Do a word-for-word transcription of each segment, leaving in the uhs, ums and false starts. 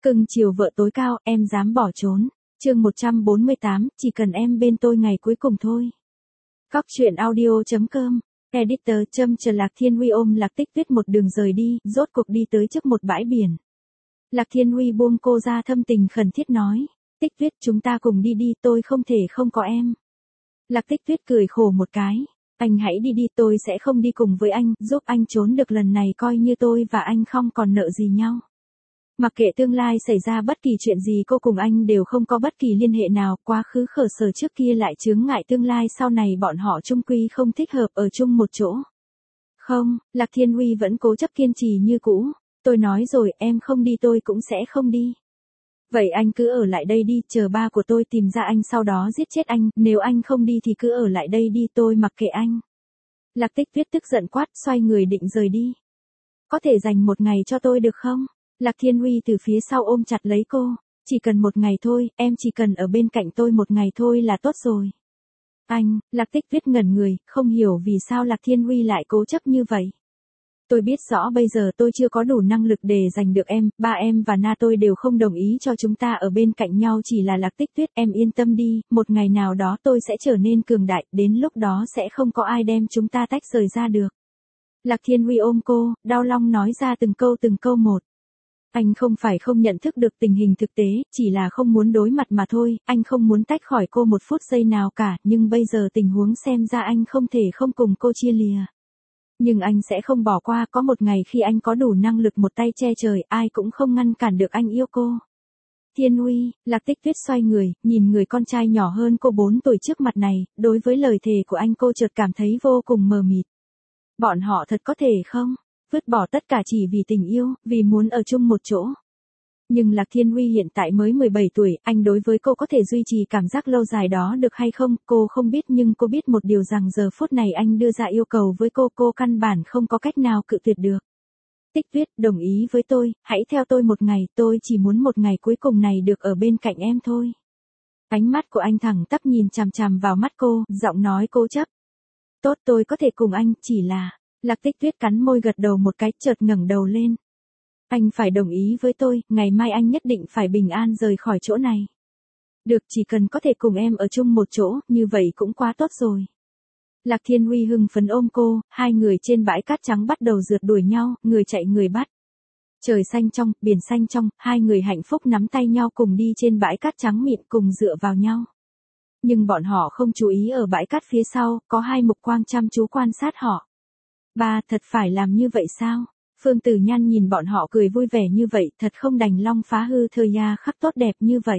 Cưng chiều vợ tối cao, em dám bỏ trốn. Chương một trăm bốn mươi tám, chỉ cần em bên tôi ngày cuối cùng thôi. Cóc truyện audio chấm com, editor châm chờ Lạc Thiên Huy ôm Lạc Tích Tuyết một đường rời đi, rốt cuộc đi tới trước một bãi biển. Lạc Thiên Huy buông cô ra, thâm tình khẩn thiết nói, Tích Tuyết, chúng ta cùng đi đi, tôi không thể không có em. Lạc Tích Tuyết cười khổ một cái, anh hãy đi đi, tôi sẽ không đi cùng với anh, giúp anh trốn được lần này coi như tôi và anh không còn nợ gì nhau. Mặc kệ tương lai xảy ra bất kỳ chuyện gì, cô cùng anh đều không có bất kỳ liên hệ nào, quá khứ khở sở trước kia lại chướng ngại tương lai sau này bọn họ chung quy không thích hợp ở chung một chỗ. Không, Lạc Thiên Huy vẫn cố chấp kiên trì như cũ, tôi nói rồi, em không đi tôi cũng sẽ không đi. Vậy anh cứ ở lại đây đi, chờ ba của tôi tìm ra anh sau đó giết chết anh, nếu anh không đi thì cứ ở lại đây đi, tôi mặc kệ anh. Lạc Tích Tuyết tức giận quát, xoay người định rời đi. Có thể dành một ngày cho tôi được không? Lạc Thiên Huy từ phía sau ôm chặt lấy cô, chỉ cần một ngày thôi, em chỉ cần ở bên cạnh tôi một ngày thôi là tốt rồi. Anh, Lạc Tích Tuyết ngẩn người, không hiểu vì sao Lạc Thiên Huy lại cố chấp như vậy. Tôi biết rõ bây giờ tôi chưa có đủ năng lực để giành được em, ba em và Na tôi đều không đồng ý cho chúng ta ở bên cạnh nhau, chỉ là Lạc Tích Tuyết, em yên tâm đi, một ngày nào đó tôi sẽ trở nên cường đại, đến lúc đó sẽ không có ai đem chúng ta tách rời ra được. Lạc Thiên Huy ôm cô, đau lòng nói ra từng câu từng câu một. Anh không phải không nhận thức được tình hình thực tế, chỉ là không muốn đối mặt mà thôi, anh không muốn tách khỏi cô một phút giây nào cả, nhưng bây giờ tình huống xem ra anh không thể không cùng cô chia lìa. Nhưng anh sẽ không bỏ qua, có một ngày khi anh có đủ năng lực một tay che trời, ai cũng không ngăn cản được anh yêu cô. Thiên Huy, Lạc Tích Tuyết xoay người, nhìn người con trai nhỏ hơn cô bốn tuổi trước mặt này, đối với lời thề của anh cô chợt cảm thấy vô cùng mờ mịt. Bọn họ thật có thể không? Vứt bỏ tất cả chỉ vì tình yêu, vì muốn ở chung một chỗ. Nhưng Lạc Thiên Huy hiện tại mới mười bảy tuổi, anh đối với cô có thể duy trì cảm giác lâu dài đó được hay không, cô không biết, nhưng cô biết một điều rằng giờ phút này anh đưa ra yêu cầu với cô, cô căn bản không có cách nào cự tuyệt được. Tích Tuyết, đồng ý với tôi, hãy theo tôi một ngày, tôi chỉ muốn một ngày cuối cùng này được ở bên cạnh em thôi. Ánh mắt của anh thẳng tắp nhìn chằm chằm vào mắt cô, giọng nói cố chấp. Tốt, tôi có thể cùng anh, chỉ là... Lạc Tích Tuyết cắn môi gật đầu một cái, chợt ngẩng đầu lên. Anh phải đồng ý với tôi, ngày mai anh nhất định phải bình an rời khỏi chỗ này. Được, chỉ cần có thể cùng em ở chung một chỗ, như vậy cũng quá tốt rồi. Lạc Thiên Huy hưng phấn ôm cô, hai người trên bãi cát trắng bắt đầu rượt đuổi nhau, người chạy người bắt. Trời xanh trong, biển xanh trong, hai người hạnh phúc nắm tay nhau cùng đi trên bãi cát trắng mịn, cùng dựa vào nhau. Nhưng bọn họ không chú ý ở bãi cát phía sau, có hai mục quang chăm chú quan sát họ. Ba, thật phải làm như vậy sao? Phương Tử Nhan nhìn bọn họ cười vui vẻ như vậy, thật không đành lòng phá hư thời gian khắc tốt đẹp như vậy.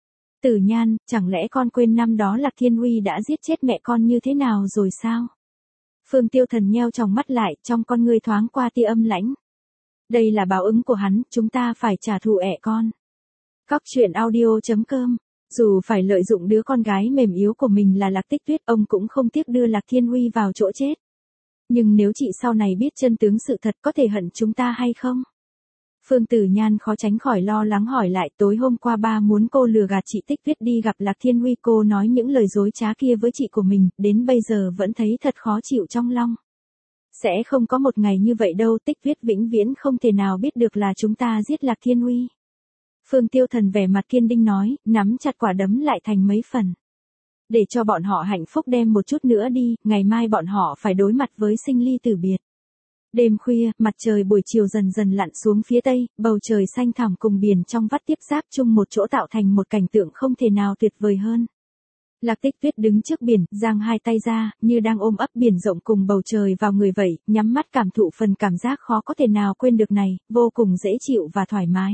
Tử Nhan, chẳng lẽ con quên năm đó Lạc Thiên Huy đã giết chết mẹ con như thế nào rồi sao? Phương Tiêu Thần nheo tròng mắt lại, trong con ngươi thoáng qua tia âm lãnh. Đây là báo ứng của hắn, chúng ta phải trả thù ẻ con. Cóc truyện audio chấm com. Dù phải lợi dụng đứa con gái mềm yếu của mình là Lạc Tích Tuyết, ông cũng không tiếc đưa Lạc Thiên Huy vào chỗ chết. Nhưng nếu chị sau này biết chân tướng sự thật, có thể hận chúng ta hay không? Phương Tử Nhan khó tránh khỏi lo lắng hỏi lại, tối hôm qua ba muốn cô lừa gạt chị Tích Tuyết đi gặp Lạc Thiên Huy, cô nói những lời dối trá kia với chị của mình, đến bây giờ vẫn thấy thật khó chịu trong lòng. Sẽ không có một ngày như vậy đâu, Tích Tuyết vĩnh viễn không thể nào biết được là chúng ta giết Lạc Thiên Huy. Phương Tiêu Thần vẻ mặt kiên định nói, nắm chặt quả đấm lại thành mấy phần. Để cho bọn họ hạnh phúc đem một chút nữa đi, ngày mai bọn họ phải đối mặt với sinh ly tử biệt. Đêm khuya, mặt trời buổi chiều dần dần lặn xuống phía tây, bầu trời xanh thẳm cùng biển trong vắt tiếp giáp chung một chỗ tạo thành một cảnh tượng không thể nào tuyệt vời hơn. Lạc Tích Tuyết đứng trước biển, giang hai tay ra, như đang ôm ấp biển rộng cùng bầu trời vào người vậy, nhắm mắt cảm thụ phần cảm giác khó có thể nào quên được này, vô cùng dễ chịu và thoải mái.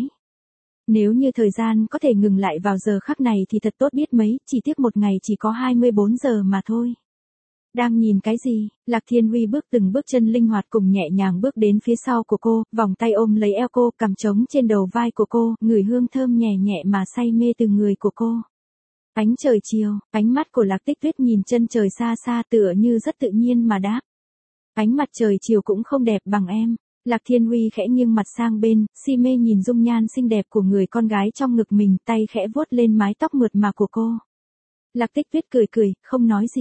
Nếu như thời gian có thể ngừng lại vào giờ khắc này thì thật tốt biết mấy, chỉ tiếc một ngày chỉ có hai mươi bốn giờ mà thôi. Đang nhìn cái gì? Lạc Thiên Huy bước từng bước chân linh hoạt cùng nhẹ nhàng bước đến phía sau của cô, vòng tay ôm lấy eo cô, cằm trống trên đầu vai của cô, ngửi hương thơm nhẹ nhẹ mà say mê từ người của cô. Ánh trời chiều, ánh mắt của Lạc Tích Tuyết nhìn chân trời xa xa tựa như rất tự nhiên mà đáp. Ánh mặt trời chiều cũng không đẹp bằng em. Lạc Thiên Huy khẽ nghiêng mặt sang bên, si mê nhìn dung nhan xinh đẹp của người con gái trong ngực mình, tay khẽ vuốt lên mái tóc mượt mà của cô. Lạc Tích Tuyết cười cười, không nói gì.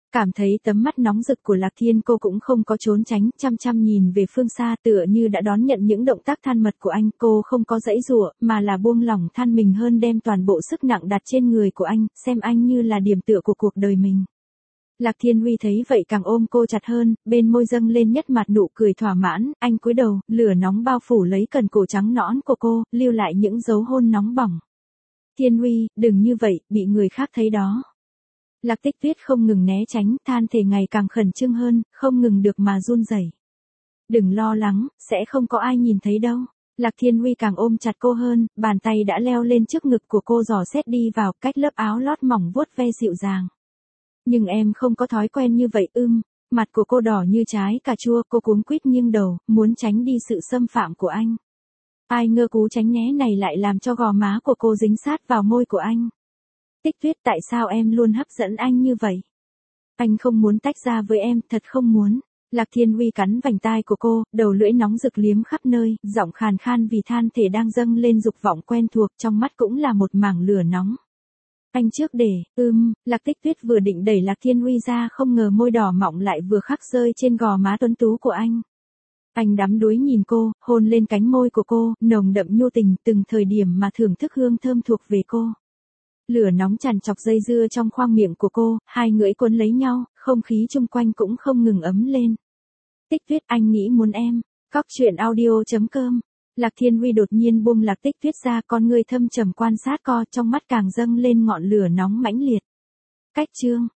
Cảm thấy tấm mắt nóng rực của Lạc Thiên cô cũng không có trốn tránh, chăm chăm nhìn về phương xa tựa như đã đón nhận những động tác thân mật của anh. Cô không có giãy giụa, mà là buông lỏng than mình hơn, đem toàn bộ sức nặng đặt trên người của anh, xem anh như là điểm tựa của cuộc đời mình. Lạc Thiên Huy thấy vậy càng ôm cô chặt hơn, bên môi dâng lên nhất mặt nụ cười thỏa mãn, anh cúi đầu, lửa nóng bao phủ lấy cần cổ trắng nõn của cô, lưu lại những dấu hôn nóng bỏng. Thiên Huy, đừng như vậy, bị người khác thấy đó. Lạc Tích Tuyết không ngừng né tránh, than thể ngày càng khẩn trương hơn, không ngừng được mà run rẩy. Đừng lo lắng, sẽ không có ai nhìn thấy đâu. Lạc Thiên Huy càng ôm chặt cô hơn, bàn tay đã leo lên trước ngực của cô dò xét đi vào, cách lớp áo lót mỏng vuốt ve dịu dàng. Nhưng em không có thói quen như vậy ưm, mặt của cô đỏ như trái cà chua, cô cuống quýt nghiêng đầu, muốn tránh đi sự xâm phạm của anh. Ai ngờ cú tránh né này lại làm cho gò má của cô dính sát vào môi của anh. Tích Tuyết, tại sao em luôn hấp dẫn anh như vậy? Anh không muốn tách ra với em, thật không muốn. Lạc Thiên Huy cắn vành tai của cô, đầu lưỡi nóng rực liếm khắp nơi, giọng khàn khan vì than thể đang dâng lên dục vọng quen thuộc, trong mắt cũng là một mảng lửa nóng. Anh trước để, ưm, Lạc Tích Tuyết vừa định đẩy Lạc Thiên Huy ra, không ngờ môi đỏ mọng lại vừa khắc rơi trên gò má tuấn tú của anh. Anh đắm đuối nhìn cô, hôn lên cánh môi của cô, nồng đậm nhu tình, từng thời điểm mà thưởng thức hương thơm thuộc về cô. Lửa nóng tràn chọc dây dưa trong khoang miệng của cô, hai lưỡi cuốn lấy nhau, không khí chung quanh cũng không ngừng ấm lên. Tích Tuyết, anh nghĩ muốn em. Cóc truyện audio chấm com. Lạc Thiên Huy đột nhiên buông Lạc Tích Tuyết ra, con ngươi thâm trầm quan sát co, trong mắt càng dâng lên ngọn lửa nóng mãnh liệt. Cách chương